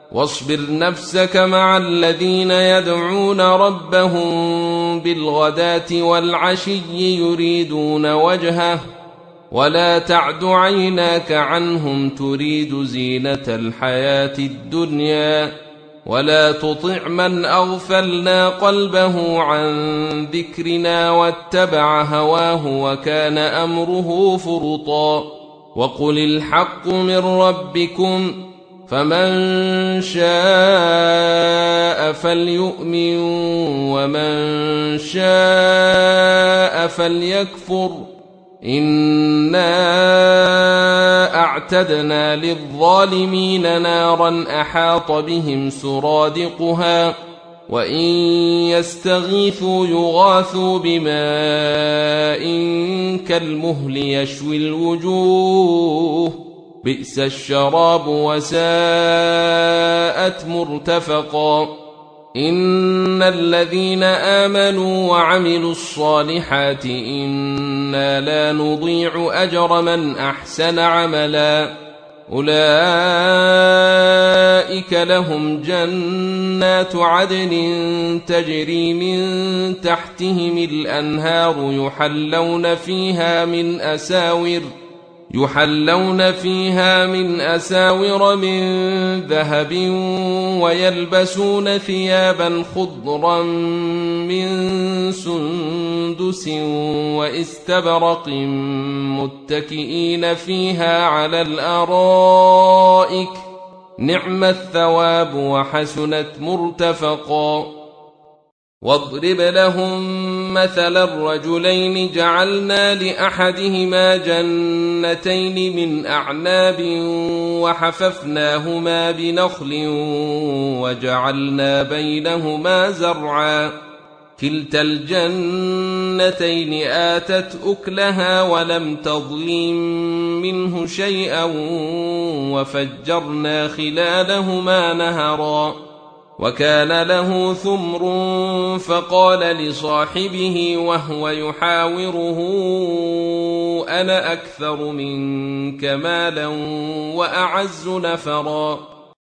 واصبر نفسك مع الذين يدعون ربهم بالغداة والعشي يريدون وجهه ولا تعد عيناك عنهم تريد زينة الحياة الدنيا ولا تطع من أغفلنا قلبه عن ذكرنا واتبع هواه وكان أمره فرطا وقل الحق من ربكم فمن شاء فليؤمن ومن شاء فليكفر إنا أعتدنا للظالمين نارا أحاط بهم سرادقها وإن يستغيثوا يغاثوا بماء كالمهل يشوي الوجوه بئس الشراب وساءت مرتفقا إن الذين آمنوا وعملوا الصالحات إنا لا نضيع أجر من أحسن عملا أولئك لهم جنات عدن تجري من تحتهم الأنهار يحلون فيها من أساور من ذهب ويلبسون ثيابا خضرا من سندس واستبرق متكئين فيها على الأرائك نعم الثواب وحسنت مرتفقا واضرب لهم مثل الرجلين جعلنا لأحدهما جنتين من أعناب وحففناهما بنخل وجعلنا بينهما زرعا كلتا الجنتين آتت أكلها ولم تظلم منه شيئا وفجرنا خلالهما نهرا وكان له ثمر فقال لصاحبه وهو يحاوره أنا أكثر منك مالا وأعز نفرا